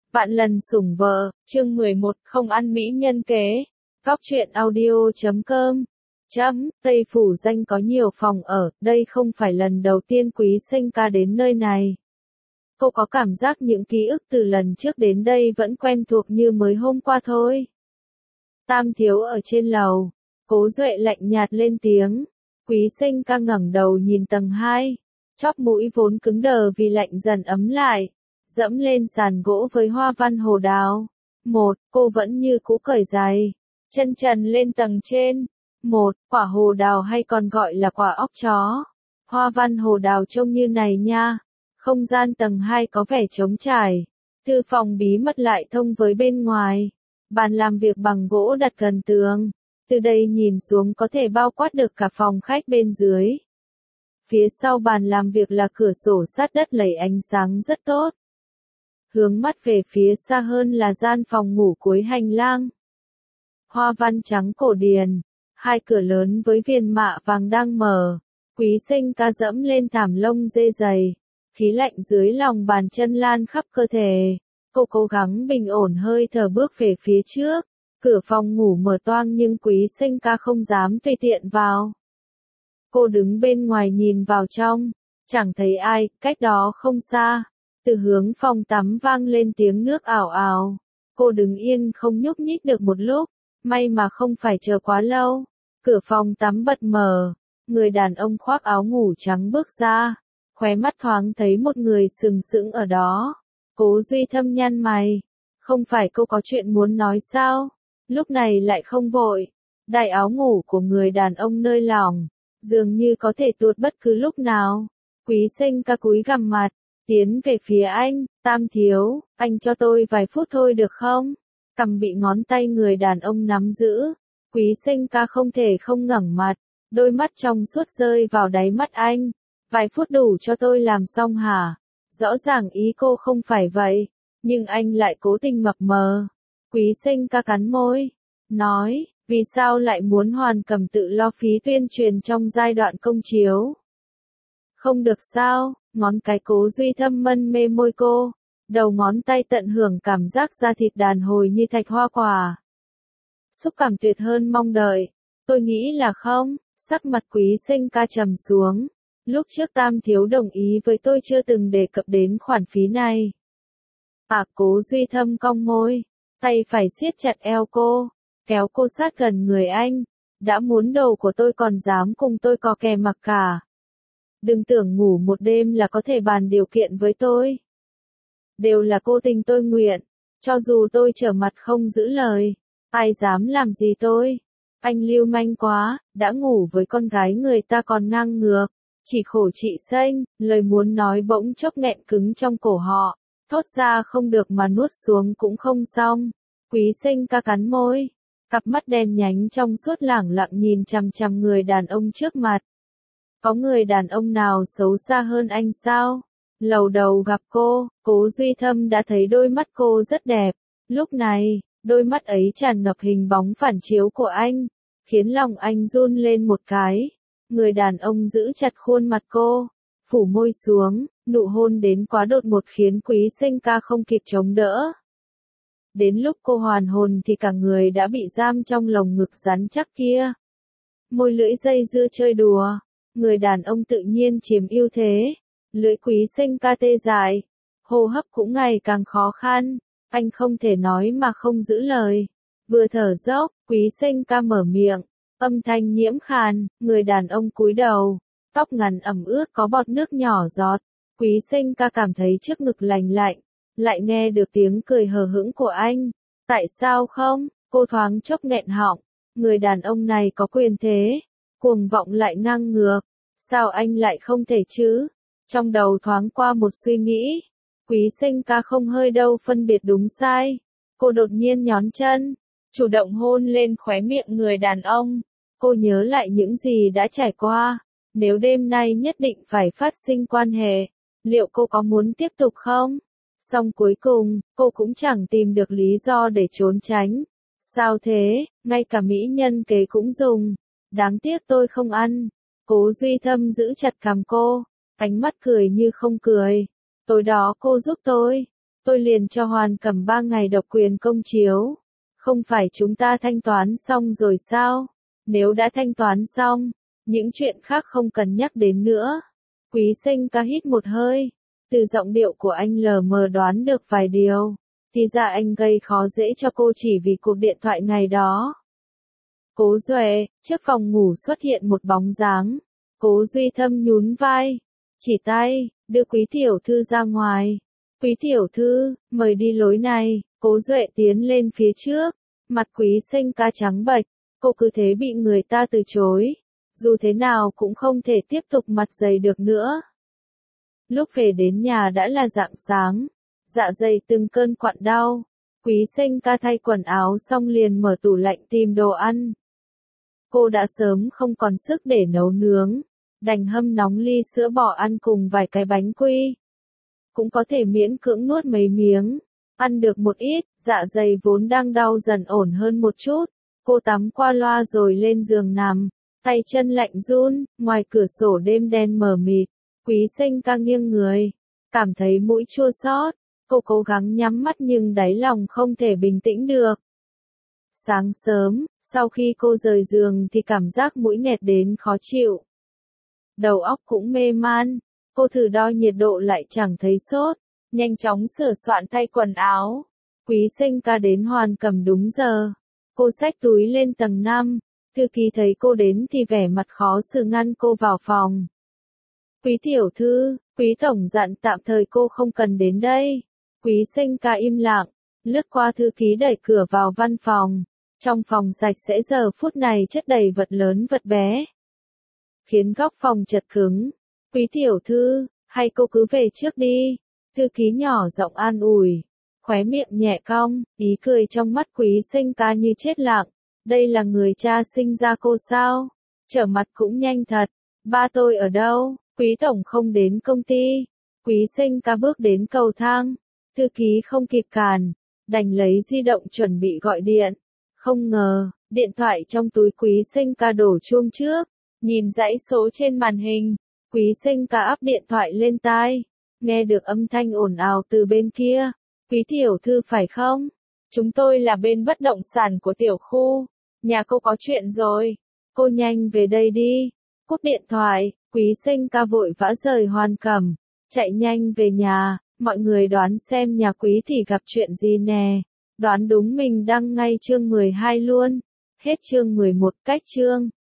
Vạn lần sủng vợ, chương 11, không ăn mỹ nhân kế. Góc truyện audio.com. Tây Phủ Danh có nhiều phòng ở, đây không phải lần đầu tiên Quý Sinh ca đến nơi này. Cô có cảm giác những ký ức từ lần trước đến đây vẫn quen thuộc như mới hôm qua thôi. Tam thiếu ở trên lầu, Cố Duệ lạnh nhạt lên tiếng. Quý Sinh ca ngẩng đầu nhìn tầng 2, chóp mũi vốn cứng đờ vì lạnh dần ấm lại. Dẫm lên sàn gỗ với hoa văn hồ đào. Cô vẫn như cũ cởi giày, chân trần lên tầng trên. Quả hồ đào hay còn gọi là quả óc chó. Hoa văn hồ đào trông như này nha. Không gian tầng 2 có vẻ trống trải. Thư phòng bí mật lại thông với bên ngoài. Bàn làm việc bằng gỗ đặt gần tường. Từ đây nhìn xuống có thể bao quát được cả phòng khách bên dưới. Phía sau bàn làm việc là cửa sổ sát đất lấy ánh sáng rất tốt. Hướng mắt về phía xa hơn là gian phòng ngủ cuối hành lang. Hoa văn trắng cổ điển, hai cửa lớn với viền mạ vàng đang mở. Quý Sinh ca dẫm lên thảm lông dê dày, khí lạnh dưới lòng bàn chân lan khắp cơ thể. Cô cố gắng bình ổn hơi thở bước về phía trước. Cửa phòng ngủ mở toang nhưng Quý Sinh ca không dám tùy tiện vào. Cô đứng bên ngoài nhìn vào trong, chẳng thấy ai, cách đó không xa. Từ hướng phòng tắm vang lên tiếng nước ào ào. Cô đứng yên không nhúc nhích được một lúc, may mà không phải chờ quá lâu. Cửa phòng tắm bật mở, người đàn ông khoác áo ngủ trắng bước ra, khóe mắt thoáng thấy một người sừng sững ở đó. Cố Duy Thâm nhăn mày, không phải cô có chuyện muốn nói sao? Lúc này lại không vội. Đại áo ngủ của người đàn ông nơi lỏng, dường như có thể tuột bất cứ lúc nào. Quý Sinh ca cúi gằm mặt, tiến về phía anh. Tam thiếu, anh cho tôi vài phút thôi được không? Cằm bị ngón tay người đàn ông nắm giữ. Quý Sinh ca không thể không ngẩng mặt, đôi mắt trong suốt rơi vào đáy mắt anh. Vài phút đủ cho tôi làm xong hả? Rõ ràng ý cô không phải vậy, nhưng anh lại cố tình mập mờ. Quý Sinh ca cắn môi, nói, vì sao lại muốn Hoàn Cầm tự lo phí tuyên truyền trong giai đoạn công chiếu? Không được sao? Ngón cái Cố Duy Thâm mân mê môi cô, đầu ngón tay tận hưởng cảm giác da thịt đàn hồi như thạch hoa quả. Xúc cảm tuyệt hơn mong đợi. Tôi nghĩ là không. Sắc mặt Quý Sinh ca trầm xuống. Lúc trước Tam thiếu đồng ý với tôi chưa từng đề cập đến khoản phí này. Cố Duy Thâm cong môi, tay phải siết chặt eo cô, kéo cô sát gần người anh. Đã muốn đầu của tôi còn dám cùng tôi có kè mặc cả. Đừng tưởng ngủ một đêm là có thể bàn điều kiện với tôi. Đều là cô tình tôi nguyện, cho dù tôi trở mặt không giữ lời, ai dám làm gì tôi. Anh lưu manh quá, đã ngủ với con gái người ta còn ngang ngược. Chỉ khổ chị Sinh, lời muốn nói bỗng chốc nghẹn cứng trong cổ họ, thốt ra không được mà nuốt xuống cũng không xong. Quý Sinh ca cắn môi, cặp mắt đen nhánh trong suốt lẳng lặng nhìn chằm chằm người đàn ông trước mặt. Có người đàn ông nào xấu xa hơn anh sao? Lầu đầu gặp cô, Cố Duy Thâm đã thấy đôi mắt cô rất đẹp. Lúc này, đôi mắt ấy tràn ngập hình bóng phản chiếu của anh, khiến lòng anh run lên một cái. Người đàn ông giữ chặt khuôn mặt cô, phủ môi xuống, nụ hôn đến quá đột ngột khiến Quý Sinh ca không kịp chống đỡ. Đến lúc cô hoàn hồn thì cả người đã bị giam trong lồng ngực rắn chắc kia. Môi lưỡi dây dưa chơi đùa, người đàn ông tự nhiên chiếm ưu thế. Lưỡi Quý Sinh ca tê dại, hô hấp cũng ngày càng khó khăn. Anh không thể nói mà không giữ lời. Vừa thở dốc, Quý Sinh ca mở miệng, âm thanh nhiễm khàn. Người đàn ông cúi đầu, tóc ngắn ẩm ướt có bọt nước nhỏ giọt. Quý Sinh ca cảm thấy trước ngực lành lạnh, lại nghe được tiếng cười hờ hững của anh. Tại sao không? Cô thoáng chốc nghẹn họng. Người đàn ông này có quyền thế, cuồng vọng lại ngang ngược. Sao anh lại không thể chứ? Trong đầu thoáng qua một suy nghĩ. Quý Sinh ca không hơi đâu phân biệt đúng sai. Cô đột nhiên nhón chân, chủ động hôn lên khóe miệng người đàn ông. Cô nhớ lại những gì đã trải qua. Nếu đêm nay nhất định phải phát sinh quan hệ, liệu cô có muốn tiếp tục không? Song cuối cùng, cô cũng chẳng tìm được lý do để trốn tránh. Sao thế, ngay cả mỹ nhân kế cũng dùng. Đáng tiếc tôi không ăn. Cố Duy Thâm giữ chặt cằm cô, ánh mắt cười như không cười. Tối đó cô giúp tôi tôi liền cho Hoàn Cẩm 3 ngày độc quyền công chiếu. Không phải chúng ta thanh toán xong rồi sao? Nếu đã thanh toán xong, những chuyện khác không cần nhắc đến nữa. Quý Sinh ca hít một hơi. Từ giọng điệu của anh lờ mờ đoán được vài điều. Thì ra anh gây khó dễ cho cô chỉ vì cuộc điện thoại ngày đó. Cố Duệ, trước phòng ngủ xuất hiện một bóng dáng. Cố Duy Thâm nhún vai, chỉ tay, đưa Quý tiểu thư ra ngoài. Quý tiểu thư, mời đi lối này. Cố Duệ tiến lên phía trước, mặt Quý Sinh ca trắng bệch, cô cứ thế bị người ta từ chối. Dù thế nào cũng không thể tiếp tục mặt dày được nữa. Lúc về đến nhà đã là rạng sáng, dạ dày từng cơn quặn đau. Quý Sinh ca thay quần áo xong liền mở tủ lạnh tìm đồ ăn. Cô đã sớm không còn sức để nấu nướng, đành hâm nóng ly sữa bò ăn cùng vài cái bánh quy. Cũng có thể miễn cưỡng nuốt mấy miếng, ăn được một ít, dạ dày vốn đang đau dần ổn hơn một chút. Cô tắm qua loa rồi lên giường nằm, tay chân lạnh run, ngoài cửa sổ đêm đen mờ mịt. Quý Sinh ca nghiêng người, cảm thấy mũi chua xót. Cô cố gắng nhắm mắt nhưng đáy lòng không thể bình tĩnh được. Sáng sớm, sau khi cô rời giường thì cảm giác mũi nghẹt đến khó chịu. Đầu óc cũng mê man, cô thử đo nhiệt độ lại chẳng thấy sốt, nhanh chóng sửa soạn thay quần áo. Quý Sinh ca đến Hoàn Cẩm đúng giờ. Cô xách túi lên tầng 5, thư ký thấy cô đến thì vẻ mặt khó xử ngăn cô vào phòng. Quý tiểu thư, Quý tổng dặn tạm thời cô không cần đến đây. Quý Sinh ca im lặng, lướt qua thư ký đẩy cửa vào văn phòng. Trong phòng sạch sẽ giờ phút này chất đầy vật lớn vật bé, khiến góc phòng chật cứng. Quý tiểu thư, hay cô cứ về trước đi. Thư ký nhỏ giọng an ủi, khóe miệng nhẹ cong, ý cười trong mắt Quý Sinh ca như chết lặng. Đây là người cha sinh ra cô sao? Trở mặt cũng nhanh thật. Ba tôi ở đâu? Quý tổng không đến công ty. Quý Sinh ca bước đến cầu thang. Thư ký không kịp cản, đành lấy di động chuẩn bị gọi điện. Không ngờ, điện thoại trong túi Quý Sinh ca đổ chuông trước. Nhìn dãy số trên màn hình, Quý Sinh ca áp điện thoại lên tai. Nghe được âm thanh ồn ào từ bên kia. Quý tiểu thư phải không? Chúng tôi là bên bất động sản của tiểu khu. Nhà cô có chuyện rồi. Cô nhanh về đây đi. Cúp điện thoại, Quý Sinh ca vội vã rời Hoàn Cẩm. Chạy nhanh về nhà, mọi người đoán xem nhà Quý thì gặp chuyện gì nè. Đoán đúng mình đăng ngay chương 12 luôn. Hết chương 11 cách chương.